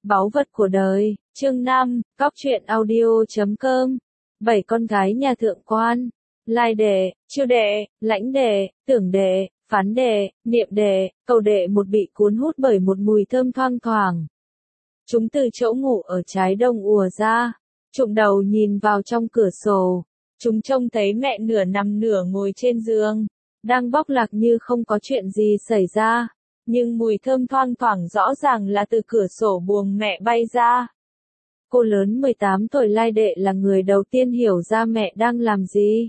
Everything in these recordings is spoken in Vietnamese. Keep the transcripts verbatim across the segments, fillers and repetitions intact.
Báu vật của đời, chương năm, cóc truyện audio.com. Bảy con gái nhà thượng quan, lai đệ, chiêu đệ, lãnh đệ, tưởng đệ, phán đệ, niệm đệ, cầu đệ một bị cuốn hút bởi một mùi thơm thoang thoảng. Chúng từ chỗ ngủ ở trái đông ùa ra, trụm đầu nhìn vào trong cửa sổ. Chúng trông thấy mẹ nửa nằm nửa ngồi trên giường, đang bóc lạc như không có chuyện gì xảy ra. Nhưng mùi thơm thoang thoảng rõ ràng là từ cửa sổ buồng mẹ bay ra. Cô lớn mười tám tuổi lai đệ là người đầu tiên hiểu ra mẹ đang làm gì.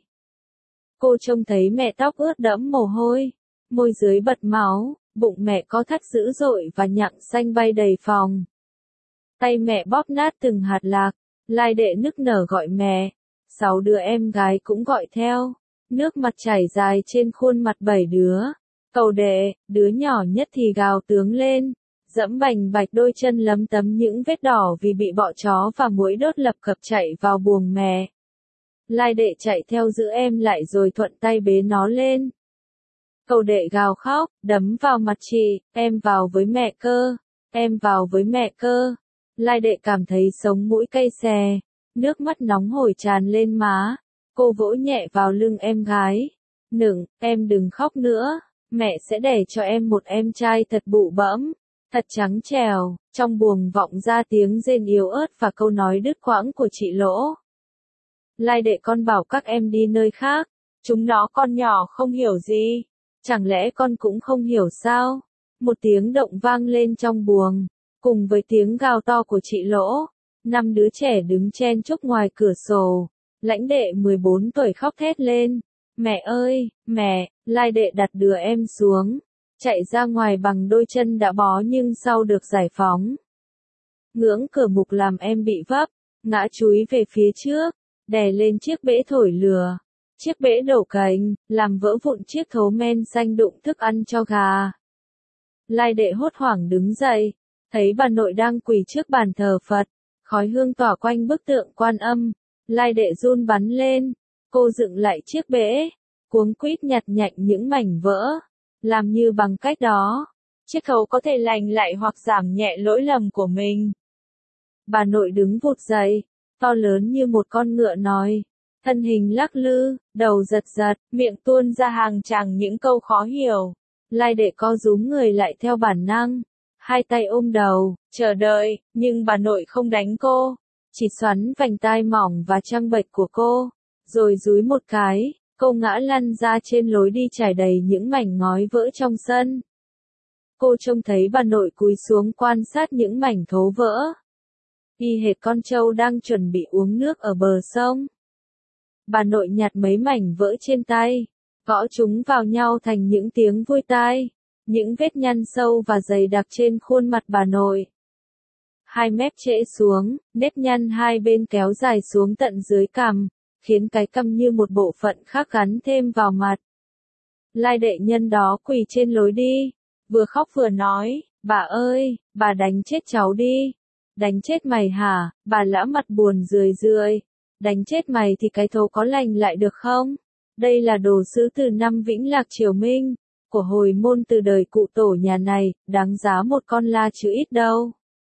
Cô trông thấy mẹ tóc ướt đẫm mồ hôi, môi dưới bật máu, bụng mẹ có thắt dữ dội và nhặng xanh bay đầy phòng. Tay mẹ bóp nát từng hạt lạc, lai đệ nức nở gọi mẹ. Sáu đứa em gái cũng gọi theo, nước mặt chảy dài trên khuôn mặt bảy đứa. Cầu đệ, đứa nhỏ nhất thì gào tướng lên, dẫm bành bạch đôi chân lấm tấm những vết đỏ vì bị bọ chó và muỗi đốt lập cập chạy vào buồng mẹ. Lai đệ chạy theo giữ em lại rồi thuận tay bế nó lên. Cầu đệ gào khóc, đấm vào mặt chị, em vào với mẹ cơ, em vào với mẹ cơ. Lai đệ cảm thấy sống mũi cay xè, nước mắt nóng hổi tràn lên má. Cô vỗ nhẹ vào lưng em gái. Nựng, em đừng khóc nữa. Mẹ sẽ đẻ cho em một em trai thật bụ bẫm, thật trắng trẻo. Trong buồng vọng ra tiếng rên yếu ớt và câu nói đứt quãng của chị Lỗ. Lai đệ con bảo các em đi nơi khác, chúng nó con nhỏ không hiểu gì. Chẳng lẽ con cũng không hiểu sao? Một tiếng động vang lên trong buồng, cùng với tiếng gào to của chị Lỗ. Năm đứa trẻ đứng chen chúc ngoài cửa sổ. Lãnh đệ mười bốn tuổi khóc thét lên. Mẹ ơi, mẹ, lai đệ đặt đứa em xuống, chạy ra ngoài bằng đôi chân đã bó nhưng sau được giải phóng. Ngưỡng cửa mục làm em bị vấp, ngã chúi về phía trước, đè lên chiếc bể thổi lửa. Chiếc bể đổ cành, làm vỡ vụn chiếc thố men xanh đụng thức ăn cho gà. Lai đệ hốt hoảng đứng dậy, thấy bà nội đang quỳ trước bàn thờ Phật, khói hương tỏa quanh bức tượng Quan Âm. Lai đệ run bắn lên. Cô dựng lại chiếc bể, cuống quýt nhặt nhạnh những mảnh vỡ, làm như bằng cách đó, chiếc khấu có thể lành lại hoặc giảm nhẹ lỗi lầm của mình. Bà nội đứng vụt dậy, to lớn như một con ngựa nói, thân hình lắc lư, đầu giật giật, miệng tuôn ra hàng tràng những câu khó hiểu. Lai đệ co rúm người lại theo bản năng, hai tay ôm đầu, chờ đợi, nhưng bà nội không đánh cô, chỉ xoắn vành tai mỏng và trăng bệch của cô. Rồi dúi một cái, cô ngã lăn ra trên lối đi trải đầy những mảnh ngói vỡ trong sân. Cô trông thấy bà nội cúi xuống quan sát những mảnh thố vỡ. Y hệt con trâu đang chuẩn bị uống nước ở bờ sông. Bà nội nhặt mấy mảnh vỡ trên tay, gõ chúng vào nhau thành những tiếng vui tai, những vết nhăn sâu và dày đặc trên khuôn mặt bà nội. Hai mép trễ xuống, nếp nhăn hai bên kéo dài xuống tận dưới cằm, khiến cái cằm như một bộ phận khác gắn thêm vào mặt. Lai đệ nhân đó quỳ trên lối đi, vừa khóc vừa nói, bà ơi, bà đánh chết cháu đi. Đánh chết mày hả? Bà lã mặt buồn rười rượi. Đánh chết mày thì cái thố có lành lại được không? Đây là đồ sứ từ năm Vĩnh Lạc Triều Minh, của hồi môn từ đời cụ tổ nhà này, đáng giá một con la chứ ít đâu.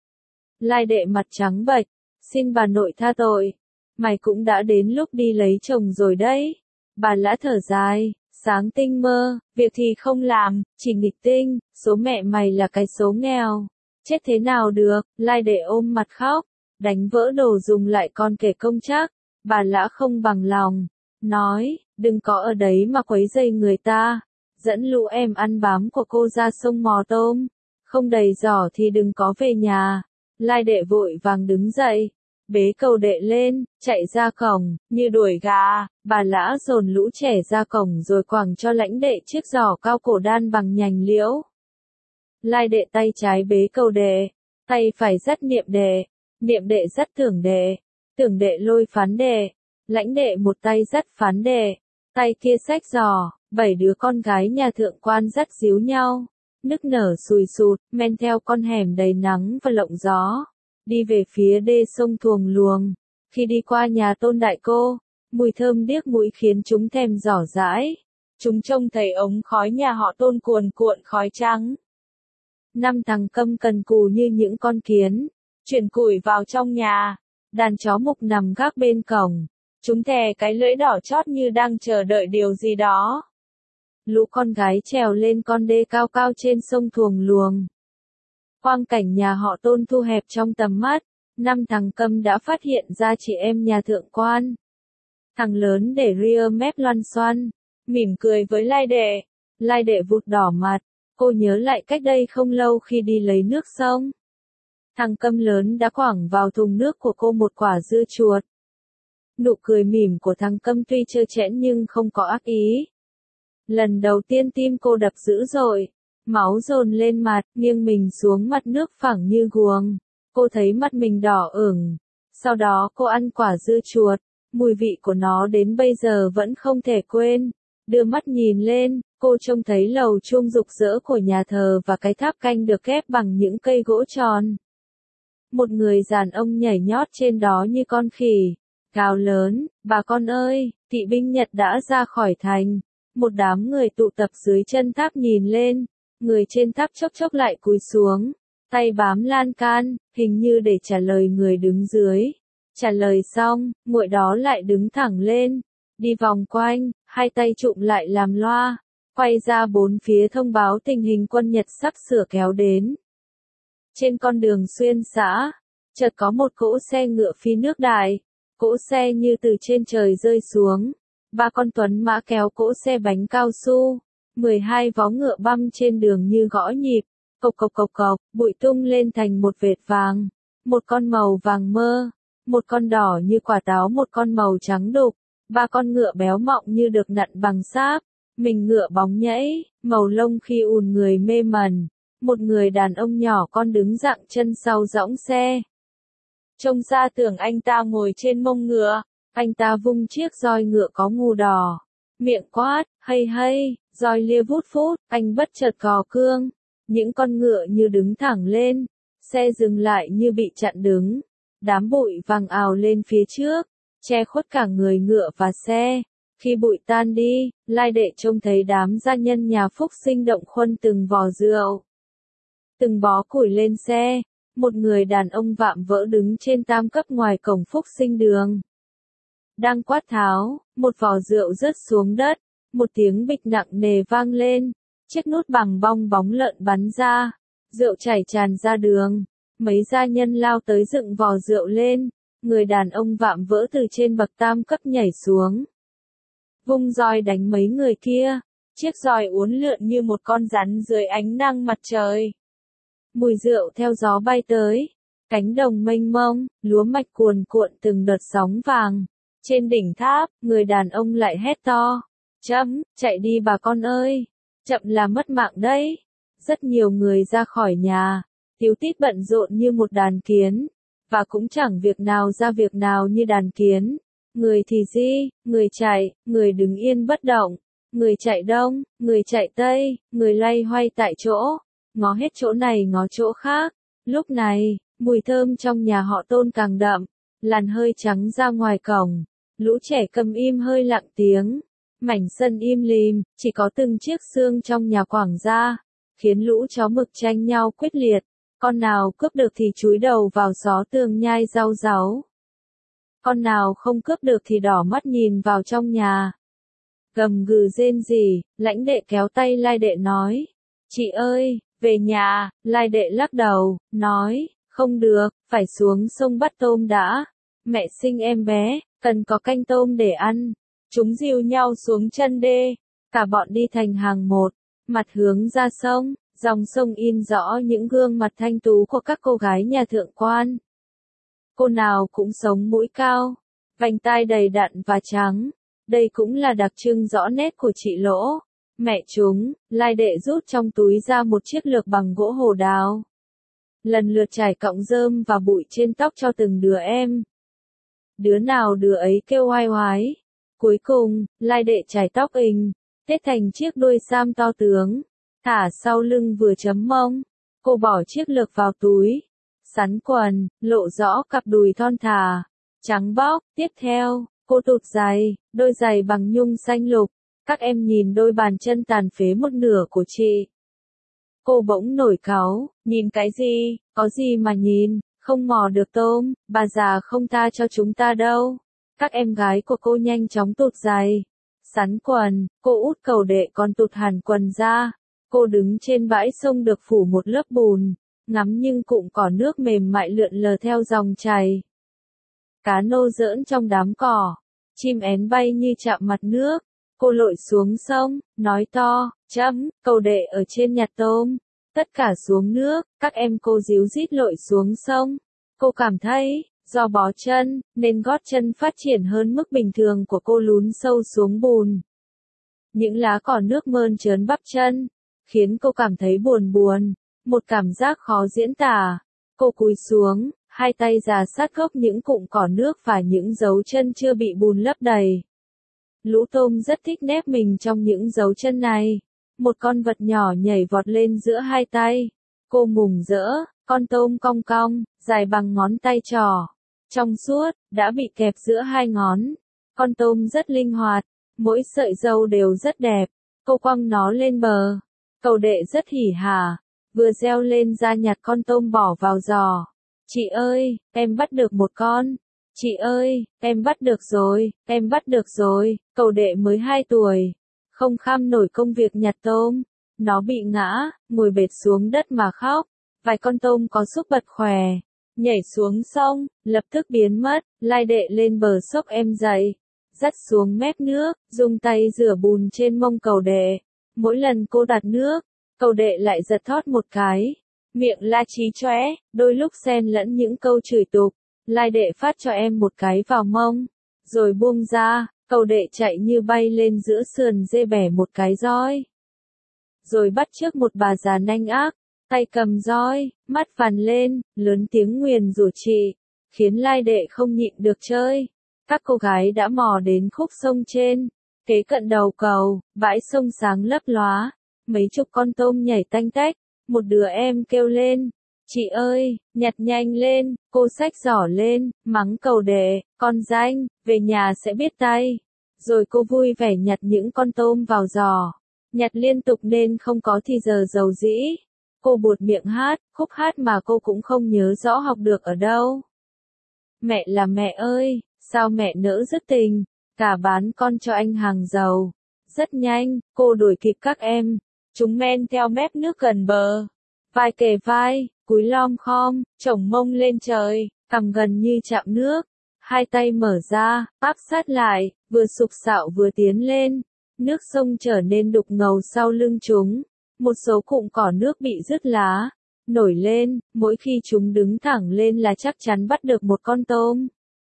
Lai đệ mặt trắng bệch, xin bà nội tha tội. Mày cũng đã đến lúc đi lấy chồng rồi đấy. Bà lã thở dài, sáng tinh mơ, việc thì không làm, chỉ nghịch tinh, số mẹ mày là cái số nghèo. Chết thế nào được, lai đệ ôm mặt khóc, đánh vỡ đồ dùng lại còn kể công chắc. Bà lã không bằng lòng, nói, đừng có ở đấy mà quấy rầy người ta. Dẫn lũ em ăn bám của cô ra sông mò tôm, không đầy giỏ thì đừng có về nhà. Lai đệ vội vàng đứng dậy, bế cầu đệ lên, chạy ra cổng, như đuổi gà. Bà lã dồn lũ trẻ ra cổng rồi quẳng cho lãnh đệ chiếc giỏ cao cổ đan bằng nhành liễu. Lai đệ tay trái bế cầu đệ, tay phải dắt niệm đệ, niệm đệ dắt tưởng đệ, tưởng đệ lôi phán đệ, lãnh đệ một tay dắt phán đệ, tay kia xách giỏ. Bảy đứa con gái nhà thượng quan dắt díu nhau, nức nở sùi sụt, men theo con hẻm đầy nắng và lộng gió, đi về phía đê sông Thuồng Luồng. Khi đi qua nhà Tôn đại cô, mùi thơm điếc mũi khiến chúng thèm giỏ dãi. Chúng trông thấy ống khói nhà họ Tôn cuồn cuộn khói trắng. Năm thằng câm cần cù như những con kiến, chuyển củi vào trong nhà. Đàn chó mục nằm gác bên cổng. Chúng thè cái lưỡi đỏ chót như đang chờ đợi điều gì đó. Lũ con gái trèo lên con đê cao cao trên sông Thuồng Luồng. Quang cảnh nhà họ Tôn thu hẹp trong tầm mắt. Năm thằng Câm đã phát hiện ra chị em nhà thượng quan. Thằng lớn để ria mép loăn xoăn, mỉm cười với Lai Đệ. Lai Đệ vụt đỏ mặt, cô nhớ lại cách đây không lâu khi đi lấy nước sông. Thằng Câm lớn đã quẳng vào thùng nước của cô một quả dưa chuột. Nụ cười mỉm của thằng Câm tuy trơ trẽn nhưng không có ác ý. Lần đầu tiên tim cô đập dữ dội, máu dồn lên mặt, nghiêng mình xuống mặt nước phẳng như guồng. Cô thấy mặt mình đỏ ửng. Sau đó cô ăn quả dưa chuột, mùi vị của nó đến bây giờ vẫn không thể quên. Đưa mắt nhìn lên, cô trông thấy lầu chuông rực rỡ của nhà thờ và cái tháp canh được ghép bằng những cây gỗ tròn. Một người đàn ông nhảy nhót trên đó như con khỉ, gào lớn, bà con ơi, kỵ binh Nhật đã ra khỏi thành. Một đám người tụ tập dưới chân tháp nhìn lên, người trên tháp chốc chốc lại cúi xuống, tay bám lan can, hình như để trả lời người đứng dưới. Trả lời xong, muội đó lại đứng thẳng lên, đi vòng quanh, hai tay chụm lại làm loa, quay ra bốn phía thông báo tình hình quân Nhật sắp sửa kéo đến. Trên con đường xuyên xã, chợt có một cỗ xe ngựa phi nước đại, cỗ xe như từ trên trời rơi xuống. Ba con tuấn mã kéo cỗ xe bánh cao su, mười hai vó ngựa băm trên đường như gõ nhịp, cộc cộc cộc cộc, bụi tung lên thành một vệt vàng, một con màu vàng mơ, một con đỏ như quả táo, một con màu trắng đục, ba con ngựa béo mọng như được nặn bằng sáp, mình ngựa bóng nhảy, màu lông khi ùn người mê mẩn, một người đàn ông nhỏ con đứng dặng chân sau dõng xe. Trông ra tưởng anh ta ngồi trên mông ngựa. Anh ta vung chiếc roi ngựa có ngù đỏ, miệng quát, hay hay, roi lia vút phút, anh bất chợt gò cương, những con ngựa như đứng thẳng lên, xe dừng lại như bị chặn đứng, đám bụi vàng ào lên phía trước, che khuất cả người ngựa và xe. Khi bụi tan đi, Lai Đệ trông thấy đám gia nhân nhà Phúc Sinh động khuân từng vò rượu, từng bó củi lên xe, một người đàn ông vạm vỡ đứng trên tam cấp ngoài cổng Phúc Sinh đường. Đang quát tháo, một vò rượu rớt xuống đất, một tiếng bịch nặng nề vang lên, chiếc nút bằng bong bóng lợn bắn ra, rượu chảy tràn ra đường, mấy gia nhân lao tới dựng vò rượu lên, người đàn ông vạm vỡ từ trên bậc tam cấp nhảy xuống. Vung roi đánh mấy người kia, chiếc roi uốn lượn như một con rắn dưới ánh nắng mặt trời. Mùi rượu theo gió bay tới, cánh đồng mênh mông, lúa mạch cuồn cuộn từng đợt sóng vàng. Trên đỉnh tháp, người đàn ông lại hét to, chậm, chạy đi bà con ơi, chậm là mất mạng đấy. Rất nhiều người ra khỏi nhà, tíu tít bận rộn như một đàn kiến, và cũng chẳng việc nào ra việc nào như đàn kiến. Người thì di, người chạy, người đứng yên bất động, người chạy đông, người chạy tây, người loay hoay tại chỗ, ngó hết chỗ này ngó chỗ khác. Lúc này, mùi thơm trong nhà họ Tôn càng đậm, làn hơi trắng ra ngoài cổng. Lũ trẻ cầm im hơi lặng tiếng, mảnh sân im lìm, chỉ có từng chiếc xương trong nhà quảng ra, khiến lũ chó mực tranh nhau quyết liệt, con nào cướp được thì chúi đầu vào xó tường nhai rau ráu. Con nào không cướp được thì đỏ mắt nhìn vào trong nhà. Gầm gừ rên rỉ, Lãnh Đệ kéo tay Lai Đệ nói, chị ơi, về nhà. Lai Đệ lắc đầu, nói, không được, phải xuống sông bắt tôm đã, mẹ sinh em bé. Cần có canh tôm để ăn. Chúng dìu nhau xuống chân đê, cả bọn đi thành hàng một, mặt hướng ra sông, dòng sông in rõ những gương mặt thanh tú của các cô gái nhà thượng quan. Cô nào cũng sống mũi cao, vành tai đầy đặn và trắng, đây cũng là đặc trưng rõ nét của chị Lỗ. Mẹ chúng, Lai Đệ rút trong túi ra một chiếc lược bằng gỗ hồ đào. Lần lượt trải cọng rơm và bụi trên tóc cho từng đứa em. Đứa nào đứa ấy kêu oai oái. Cuối cùng, Lai Đệ chải tóc ình, tết thành chiếc đuôi sam to tướng, thả sau lưng vừa chấm mông. Cô bỏ chiếc lược vào túi, sắn quần, lộ rõ cặp đùi thon thả, trắng bóc. Tiếp theo, cô tụt giày, đôi giày bằng nhung xanh lục. Các em nhìn đôi bàn chân tàn phế một nửa của chị. Cô bỗng nổi cáu, nhìn cái gì, có gì mà nhìn, Không mò được tôm, bà già không tha cho chúng ta đâu. Các em gái của cô nhanh chóng tụt giày, sắn quần, cô út Cầu Đệ còn tụt hẳn quần ra. Cô đứng trên bãi sông được phủ một lớp bùn, ngắm nhưng cụm cỏ nước mềm mại lượn lờ theo dòng chảy. Cá nô giỡn trong đám cỏ, chim én bay như chạm mặt nước. Cô lội xuống sông, nói to, chấm, Cầu Đệ ở trên nhặt tôm. Tất cả xuống nước, các em cô díu dít lội xuống sông. Cô cảm thấy, do bó chân, nên gót chân phát triển hơn mức bình thường của cô lún sâu xuống bùn. Những lá cỏ nước mơn trớn bắp chân, khiến cô cảm thấy buồn buồn, một cảm giác khó diễn tả. Cô cúi xuống, hai tay già sát gốc những cụm cỏ nước và những dấu chân chưa bị bùn lấp đầy. Lũ tôm rất thích nép mình trong những dấu chân này. Một con vật nhỏ nhảy vọt lên giữa hai tay. Cô mừng rỡ, con tôm cong cong, dài bằng ngón tay trỏ. Trong suốt, đã bị kẹp giữa hai ngón. Con tôm rất linh hoạt, mỗi sợi râu đều rất đẹp. Cô quăng nó lên bờ. Cầu Đệ rất hỉ hả, vừa reo lên ra nhặt con tôm bỏ vào giò. Chị ơi, em bắt được một con. Chị ơi, em bắt được rồi, em bắt được rồi. Cầu Đệ mới hai tuổi, không kham nổi công việc nhặt tôm. Nó bị ngã, ngồi bệt xuống đất mà khóc. Vài con tôm có xúc bật khỏe, nhảy xuống sông, lập tức biến mất. Lai Đệ lên bờ xốc em dậy, dắt xuống mép nước, dùng tay rửa bùn trên mông Cầu Đệ. Mỗi lần cô đặt nước, Cầu Đệ lại giật thót một cái, miệng la chí chóe, đôi lúc xen lẫn những câu chửi tục. Lai Đệ phát cho em một cái vào mông, rồi buông ra. Cầu Đệ chạy như bay lên giữa sườn dê bẻ một cái roi, rồi bắt chước một bà già nanh ác, tay cầm roi, mắt phằn lên, lớn tiếng nguyền rủa chị, khiến Lai Đệ không nhịn được chơi. Các cô gái đã mò đến khúc sông trên, kế cận đầu cầu, bãi sông sáng lấp lóa, mấy chục con tôm nhảy tanh tách. Một đứa em kêu lên, chị ơi, nhặt nhanh lên. Cô xách giỏ lên, mắng Cầu Đệ, con danh, về nhà sẽ biết tay. Rồi cô vui vẻ nhặt những con tôm vào giỏ, nhặt liên tục nên không có thì giờ dầu dĩ. Cô buột miệng hát, khúc hát mà cô cũng không nhớ rõ học được ở đâu. Mẹ là mẹ ơi, sao mẹ nỡ dứt tình, cả bán con cho anh hàng giàu. Rất nhanh, cô đuổi kịp các em, chúng men theo mép nước gần bờ, vai kề vai, cúi lom khom, chổng mông lên trời, cằm gần như chạm nước, hai tay mở ra, áp sát lại, vừa sục sạo vừa tiến lên. Nước sông trở nên đục ngầu sau lưng chúng, một số cụm cỏ nước bị rứt lá, nổi lên, mỗi khi chúng đứng thẳng lên là chắc chắn bắt được một con tôm.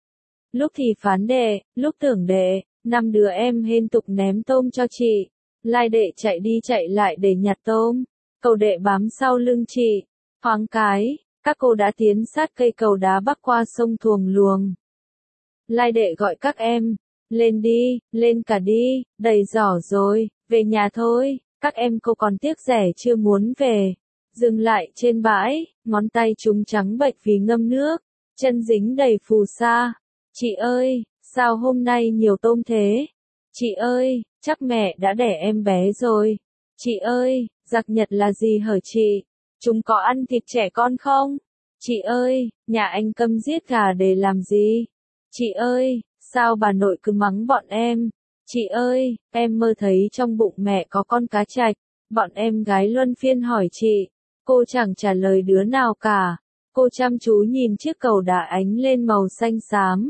Lúc thì Phán Đệ, lúc Tưởng Đệ, năm đứa em hên tục ném tôm cho chị. Lai Đệ chạy đi chạy lại để nhặt tôm. Cầu Đệ bám sau lưng chị. Thoáng cái, các cô đã tiến sát cây cầu đá bắc qua sông Thuồng Luồng. Lai Đệ gọi các em, lên đi, lên cả đi, đầy giỏ rồi, về nhà thôi. Các em cô còn tiếc rẻ chưa muốn về. Dừng lại trên bãi, ngón tay chúng trắng bệch vì ngâm nước, chân dính đầy phù sa. Chị ơi, sao hôm nay nhiều tôm thế? Chị ơi, chắc mẹ đã đẻ em bé rồi. Chị ơi, giặc Nhật là gì hở chị? Chúng có ăn thịt trẻ con không? Chị ơi, nhà anh câm giết gà để làm gì? Chị ơi, sao bà nội cứ mắng bọn em? Chị ơi, em mơ thấy trong bụng mẹ có con cá trạch. Bọn em gái luân phiên hỏi chị. Cô chẳng trả lời đứa nào cả. Cô chăm chú nhìn chiếc cầu đá ánh lên màu xanh xám.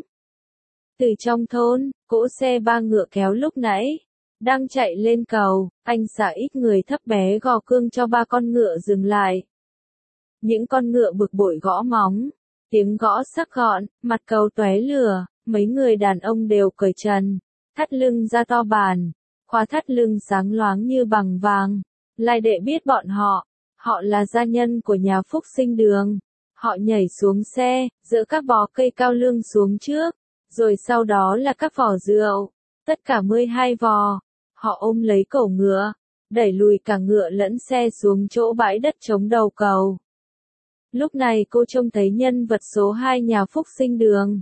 Từ trong thôn, cỗ xe ba ngựa kéo lúc nãy đang chạy lên cầu, anh xả ít người thấp bé gò cương cho ba con ngựa dừng lại. Những con ngựa bực bội gõ móng, tiếng gõ sắc gọn, mặt cầu tóe lửa, mấy người đàn ông đều cởi trần, thắt lưng ra to bản, khóa thắt lưng sáng loáng như bằng vàng. Lai Đệ biết bọn họ, họ là gia nhân của nhà Phúc Sinh Đường. Họ nhảy xuống xe, dỡ các bó cây cao lương xuống trước, rồi sau đó là các vỏ rượu, tất cả mười hai vò. Họ ôm lấy cổ ngựa, đẩy lùi cả ngựa lẫn xe xuống chỗ bãi đất trống đầu cầu. Lúc này cô trông thấy nhân vật số hai nhà Phúc Sinh Đường.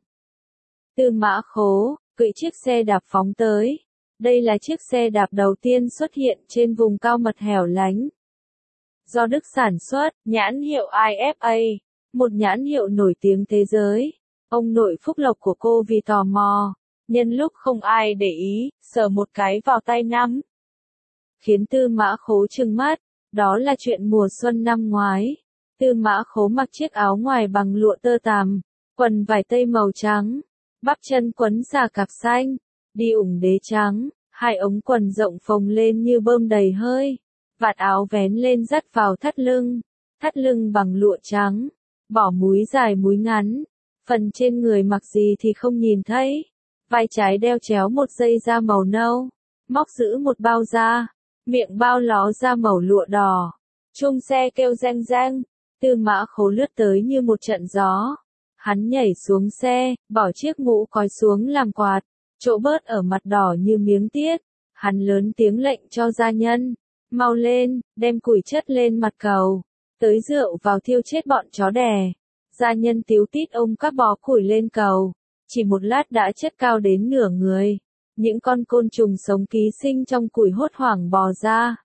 Tư Mã Khố, cưỡi chiếc xe đạp phóng tới. Đây là chiếc xe đạp đầu tiên xuất hiện trên vùng cao mật hẻo lánh. Do Đức sản xuất, nhãn hiệu i ép a, một nhãn hiệu nổi tiếng thế giới. Ông nội phúc lộc của cô vì tò mò, nhân lúc không ai để ý, sờ một cái vào tay nắm. Khiến Tư Mã Khố trừng mắt, đó là chuyện mùa xuân năm ngoái. Tư Mã Khố mặc chiếc áo ngoài bằng lụa tơ tằm, quần vải tây màu trắng, bắp chân quấn xà cạp xanh, đi ủng đế trắng, hai ống quần rộng phồng lên như bơm đầy hơi, vạt áo vén lên dắt vào thắt lưng, thắt lưng bằng lụa trắng, bỏ múi dài múi ngắn, phần trên người mặc gì thì không nhìn thấy, vai trái đeo chéo một dây da màu nâu, móc giữ một bao da, miệng bao ló da màu lụa đỏ, chung xe kêu reng reng. Tư Mã Khố lướt tới như một trận gió. Hắn nhảy xuống xe, bỏ chiếc mũ cói xuống làm quạt, chỗ bớt ở mặt đỏ như miếng tiết. Hắn lớn tiếng lệnh cho gia nhân, mau lên, đem củi chất lên mặt cầu, tới rượu vào thiêu chết bọn chó đẻ. Gia nhân tíu tít ôm các bó củi lên cầu, chỉ một lát đã chất cao đến nửa người. Những con côn trùng sống ký sinh trong củi hốt hoảng bò ra.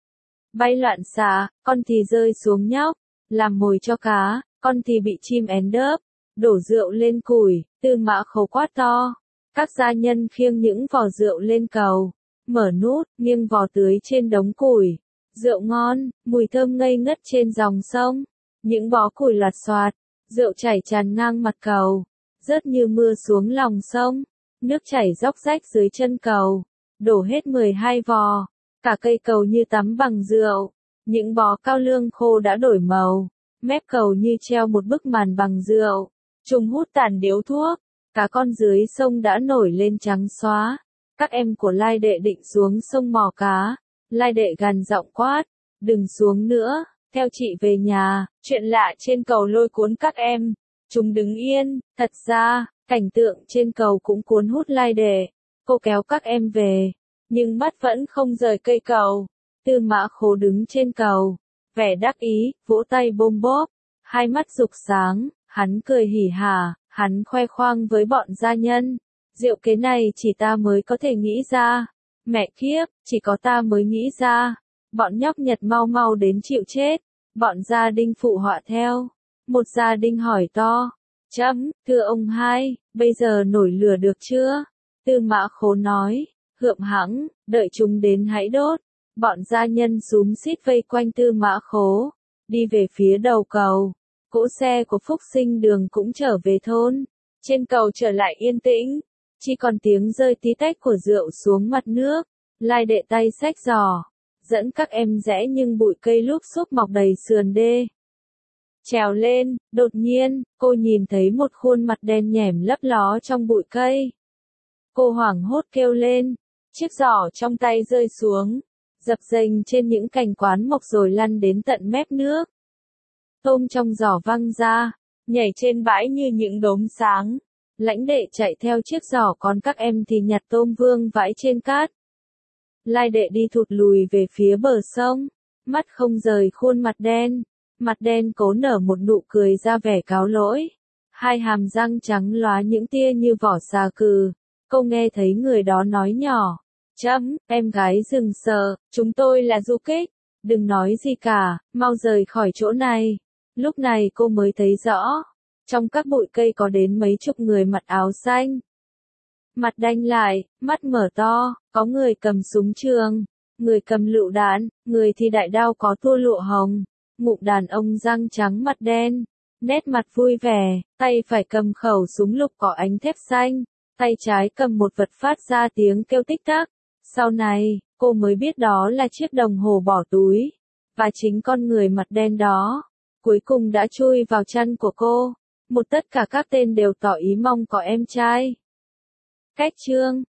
Bay loạn xạ, con thì rơi xuống nhóc, làm mồi cho cá, con thì bị chim én đớp, đổ rượu lên củi. Tư Mã Khố quát to. Các gia nhân khiêng những vò rượu lên cầu, mở nút, nghiêng vò tưới trên đống củi. Rượu ngon, mùi thơm ngây ngất trên dòng sông. Những bó củi lạt xoạt, rượu chảy tràn ngang mặt cầu, rớt như mưa xuống lòng sông. Nước chảy róc rách dưới chân cầu, đổ hết mười hai vò, cả cây cầu như tắm bằng rượu. Những bó cao lương khô đã đổi màu, mép cầu như treo một bức màn bằng rượu. Trùng hút tàn điếu thuốc, cả con dưới sông đã nổi lên trắng xóa. Các em của Lai Đệ định xuống sông mò cá. Lai Đệ gằn giọng quát, đừng xuống nữa, theo chị về nhà. Chuyện lạ trên cầu lôi cuốn các em, chúng đứng yên. Thật ra, cảnh tượng trên cầu cũng cuốn hút Lai Đệ. Cô kéo các em về, nhưng mắt vẫn không rời cây cầu. Tư Mã Khố đứng trên cầu, vẻ đắc ý, vỗ tay bôm bốp, hai mắt rục sáng, hắn cười hỉ hả, hắn khoe khoang với bọn gia nhân. Diệu kế này chỉ ta mới có thể nghĩ ra. Mẹ kiếp, chỉ có ta mới nghĩ ra. Bọn nhóc Nhật mau mau đến chịu chết. Bọn gia đình phụ họa theo. Một gia đình hỏi to. Chấm, thưa ông hai, bây giờ nổi lửa được chưa? Tư Mã Khố nói, hượm hãng, đợi chúng đến hãy đốt. Bọn gia nhân xúm xít vây quanh Tư Mã Khố, đi về phía đầu cầu. Cỗ xe của Phúc Sinh Đường cũng trở về thôn. Trên cầu trở lại yên tĩnh, chỉ còn tiếng rơi tí tách của rượu xuống mặt nước. Lai Đệ tay xách giỏ, dẫn các em rẽ nhưng bụi cây lúc xúc mọc đầy sườn đê. Trèo lên, đột nhiên, cô nhìn thấy một khuôn mặt đen nhẻm lấp ló trong bụi cây. Cô hoảng hốt kêu lên, chiếc giỏ trong tay rơi xuống, dập dềnh trên những cành quán mọc rồi lăn đến tận mép nước. Tôm trong giỏ văng ra, nhảy trên bãi như những đốm sáng. Lãnh Đệ chạy theo chiếc giỏ, còn các em thì nhặt tôm vương vãi trên cát. Lai Đệ đi thụt lùi về phía bờ sông, mắt không rời khuôn mặt đen. Mặt đen cố nở một nụ cười ra vẻ cáo lỗi. Hai hàm răng trắng lóa những tia như vỏ xà cừ. Cô nghe thấy người đó nói nhỏ. Chấm, em gái đừng sợ, chúng tôi là du kích. Đừng nói gì cả, mau rời khỏi chỗ này. Lúc này cô mới thấy rõ. Trong các bụi cây có đến mấy chục người mặc áo xanh. Mặt đanh lại, mắt mở to, có người cầm súng trường, người cầm lựu đạn, người thì đại đao có tua lụa hồng. Ngụm đàn ông răng trắng mặt đen, nét mặt vui vẻ, tay phải cầm khẩu súng lục có ánh thép xanh, tay trái cầm một vật phát ra tiếng kêu tích tắc. Sau này, cô mới biết đó là chiếc đồng hồ bỏ túi, và chính con người mặt đen đó, cuối cùng đã chui vào chân của cô. Một tất cả các tên đều tỏ ý mong có em trai. Cách chương